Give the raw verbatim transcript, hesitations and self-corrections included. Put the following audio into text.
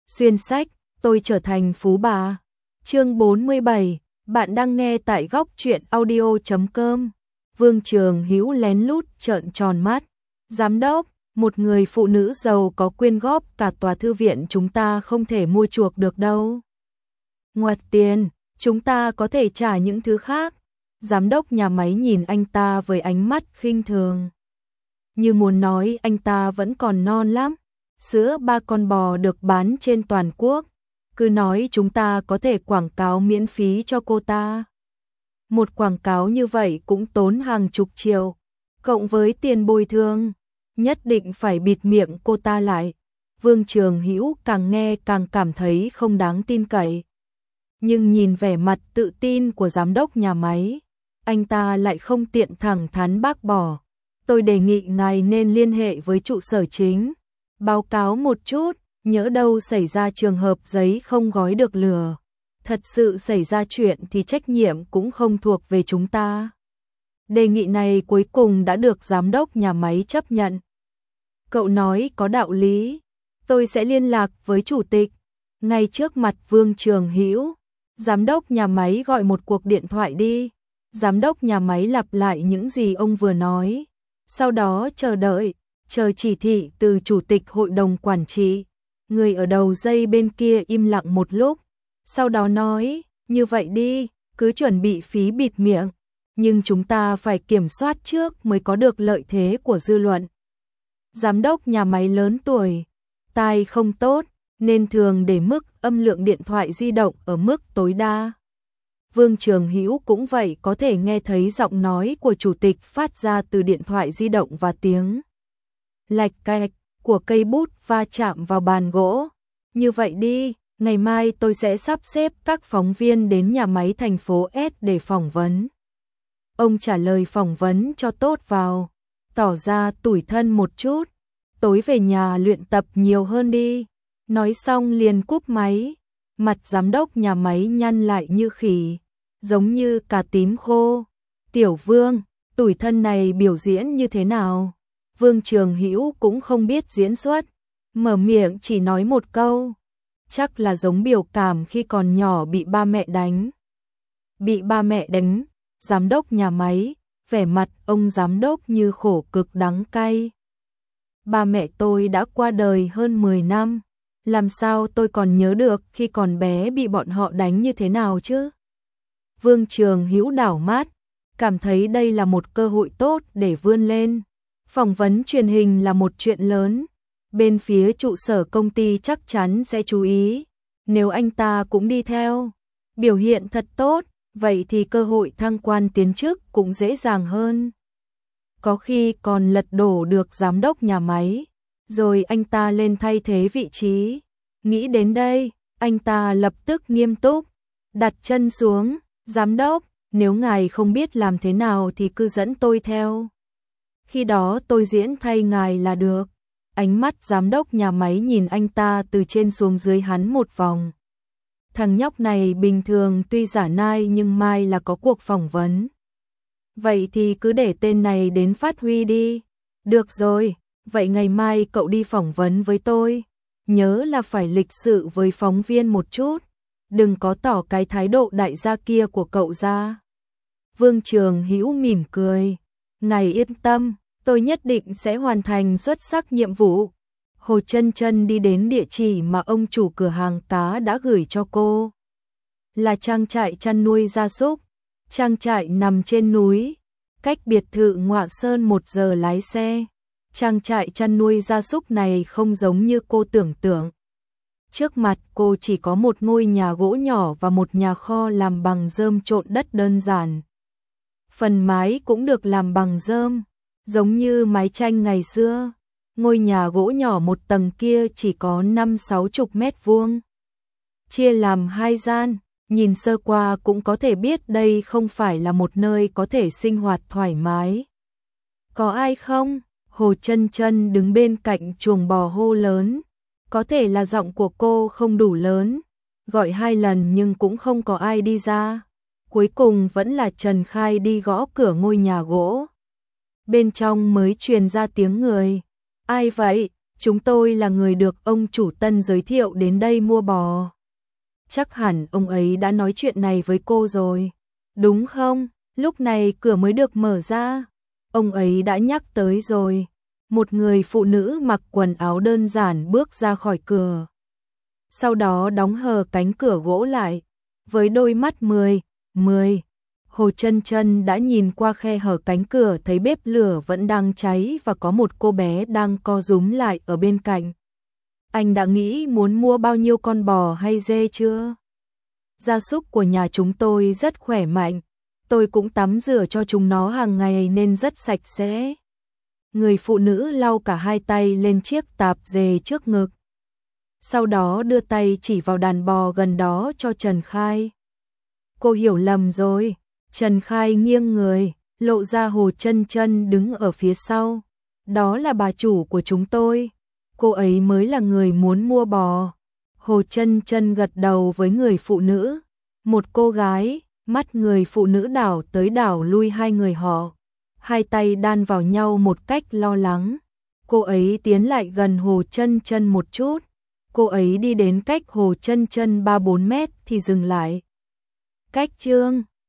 Xuyên sách, tôi trở thành phú bà. Chương bốn mươi bảy, bạn đang nghe tại góc truyện audio chấm com. Vương Trường Hữu lén lút trợn tròn mắt. Giám đốc, một người phụ nữ giàu có quyên góp cả tòa thư viện chúng ta không thể mua chuộc được đâu. Ngoặt tiền, chúng ta có thể trả những thứ khác. Giám đốc nhà máy nhìn anh ta với ánh mắt khinh thường. Như muốn nói anh ta vẫn còn non lắm. Sữa ba con bò được bán trên toàn quốc. Cứ nói chúng ta có thể quảng cáo miễn phí cho cô ta. Một quảng cáo như vậy cũng tốn hàng chục triệu. Cộng với tiền bồi thường, nhất định phải bịt miệng cô ta lại. Vương Trường Hữu càng nghe càng cảm thấy không đáng tin cậy. Nhưng nhìn vẻ mặt tự tin của giám đốc nhà máy, anh ta lại không tiện thẳng thắn bác bỏ. Tôi đề nghị ngài nên liên hệ với trụ sở chính, báo cáo một chút, nhỡ đâu xảy ra trường hợp giấy không gói được lửa. Thật sự xảy ra chuyện thì trách nhiệm cũng không thuộc về chúng ta. Đề nghị này cuối cùng đã được giám đốc nhà máy chấp nhận. Cậu nói có đạo lý, tôi sẽ liên lạc với chủ tịch. Ngay trước mặt Vương Trường Hữu, giám đốc nhà máy gọi một cuộc điện thoại đi. Giám đốc nhà máy lặp lại những gì ông vừa nói, sau đó chờ đợi, chờ chỉ thị từ chủ tịch hội đồng quản trị. Người ở đầu dây bên kia im lặng một lúc, sau đó nói, như vậy đi, cứ chuẩn bị phí bịt miệng, nhưng chúng ta phải kiểm soát trước mới có được lợi thế của dư luận. Giám đốc nhà máy lớn tuổi, tai không tốt, nên thường để mức âm lượng điện thoại di động ở mức tối đa. Vương Trường Hữu cũng vậy, có thể nghe thấy giọng nói của chủ tịch phát ra từ điện thoại di động và tiếng lạch cạch của cây bút va chạm vào bàn gỗ. Như vậy đi, ngày mai tôi sẽ sắp xếp các phóng viên đến nhà máy thành phố S để phỏng vấn. Ông trả lời phỏng vấn cho tốt vào, tỏ ra tủi thân một chút. Tối về nhà luyện tập nhiều hơn đi. Nói xong liền cúp máy. Mặt giám đốc nhà máy nhăn lại như khỉ, giống như cà tím khô. Tiểu Vương, tủi thân này biểu diễn như thế nào? Vương Trường Hữu cũng không biết diễn xuất, mở miệng chỉ nói một câu, chắc là giống biểu cảm khi còn nhỏ bị ba mẹ đánh. Bị ba mẹ đánh, giám đốc nhà máy, vẻ mặt ông giám đốc như khổ cực đắng cay. Ba mẹ tôi đã qua đời hơn mười năm, làm sao tôi còn nhớ được khi còn bé bị bọn họ đánh như thế nào chứ? Vương Trường Hữu đảo mắt, cảm thấy đây là một cơ hội tốt để vươn lên. Phỏng vấn truyền hình là một chuyện lớn, bên phía trụ sở công ty chắc chắn sẽ chú ý. Nếu anh ta cũng đi theo, biểu hiện thật tốt, vậy thì cơ hội thăng quan tiến chức cũng dễ dàng hơn. Có khi còn lật đổ được giám đốc nhà máy, rồi anh ta lên thay thế vị trí. Nghĩ đến đây, anh ta lập tức nghiêm túc, đặt chân xuống. Giám đốc, nếu ngài không biết làm thế nào thì cứ dẫn tôi theo. Khi đó tôi diễn thay ngài là được. Ánh mắt giám đốc nhà máy nhìn anh ta từ trên xuống dưới hắn một vòng. Thằng nhóc này bình thường tuy giả nai nhưng mai là có cuộc phỏng vấn. Vậy thì cứ để tên này đến phát huy đi. Được rồi, vậy ngày mai cậu đi phỏng vấn với tôi. Nhớ là phải lịch sự với phóng viên một chút. Đừng có tỏ cái thái độ đại gia kia của cậu ra. Vương Trường Hữu mỉm cười. Ngài yên tâm, tôi nhất định sẽ hoàn thành xuất sắc nhiệm vụ. Hồ Chân Chân đi đến địa chỉ mà ông chủ cửa hàng cá đã gửi cho cô. Là trang trại chăn nuôi gia súc. Trang trại nằm trên núi, cách biệt thự Ngọa Sơn một giờ lái xe. Trang trại chăn nuôi gia súc này không giống như cô tưởng tượng. Trước mặt cô chỉ có một ngôi nhà gỗ nhỏ và một nhà kho làm bằng rơm trộn đất đơn giản. Phần mái cũng được làm bằng rơm, giống như mái tranh ngày xưa. Ngôi nhà gỗ nhỏ một tầng kia chỉ có năm sáu chục mét vuông. Chia làm hai gian, nhìn sơ qua cũng có thể biết đây không phải là một nơi có thể sinh hoạt thoải mái. Có ai không? Hồ Chân Chân đứng bên cạnh chuồng bò hô lớn. Có thể là giọng của cô không đủ lớn, gọi hai lần nhưng cũng không có ai đi ra. Cuối cùng vẫn là Trần Khai đi gõ cửa ngôi nhà gỗ. Bên trong mới truyền ra tiếng người. Ai vậy? chúng tôi là người được ông chủ Tân giới thiệu đến đây mua bò. Chắc hẳn ông ấy đã nói chuyện này với cô rồi, đúng không? Lúc này cửa mới được mở ra, ông ấy đã nhắc tới rồi. Một người phụ nữ mặc quần áo đơn giản bước ra khỏi cửa. Sau đó đóng hờ cánh cửa gỗ lại, với đôi mắt mười, mười. Hồ Chân Chân đã nhìn qua khe hở cánh cửa thấy bếp lửa vẫn đang cháy và có một cô bé đang co rúm lại ở bên cạnh. Anh đã nghĩ muốn mua bao nhiêu con bò hay dê chưa? Gia súc của nhà chúng tôi rất khỏe mạnh, tôi cũng tắm rửa cho chúng nó hàng ngày nên rất sạch sẽ. Người phụ nữ lau cả hai tay lên chiếc tạp dề trước ngực. Sau đó đưa tay chỉ vào đàn bò gần đó cho Trần Khai. Cô hiểu lầm rồi. Trần Khai nghiêng người, lộ ra Hồ Chân Chân đứng ở phía sau. Đó là bà chủ của chúng tôi. Cô ấy mới là người muốn mua bò. Hồ Chân Chân gật đầu với người phụ nữ. Một cô gái, mắt người phụ nữ đảo tới đảo lui hai người họ. Hai tay đan vào nhau một cách lo lắng. Cô ấy tiến lại gần Hồ Chân Chân một chút. Cô ấy đi đến cách Hồ Chân Chân ba bốn mét thì dừng lại. Cách Trương